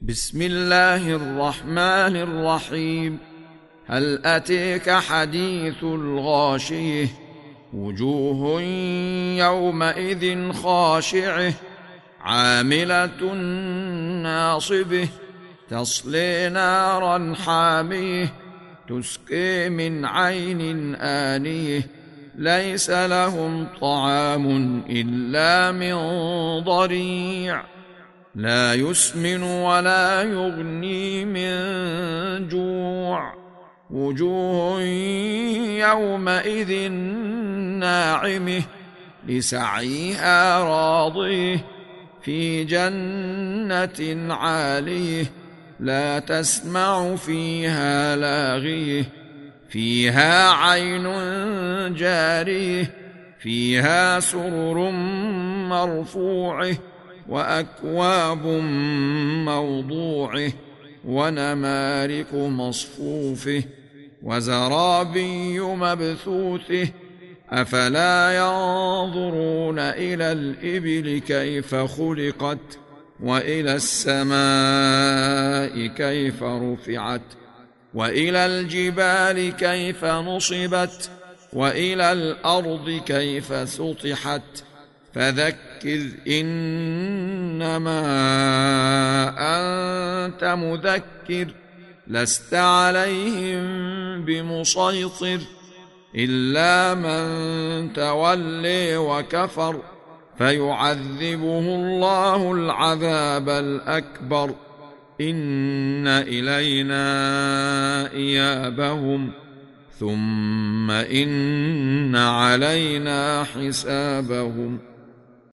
بسم الله الرحمن الرحيم. هل أتيك حديث الغاشية؟ وجوه يومئذ خاشعة عاملة ناصبة تصلي نارا حامية تسقي من عين آنية ليس لهم طعام إلا من ضريع لا يسمن ولا يغني من جوع. وجوه يومئذ ناعمة لسعيها راضية في جنة عالية لا تسمع فيها لاغية فيها عين جارية فيها سرر مرفوعة وأكواب موضوعة ونمارق مصفوفة وزرابي مبثوثة أفلا ينظرون إلى الإبل كيف خلقت وإلى السماء كيف رفعت وإلى الجبال كيف نصبت وإلى الأرض كيف سطحت فذكر إنما أنت مذكر لست عليهم بمسيطر إلا من تولي وكفر فيعذبه الله العذاب الأكبر إن إلينا إيابهم ثم إن علينا حسابهم.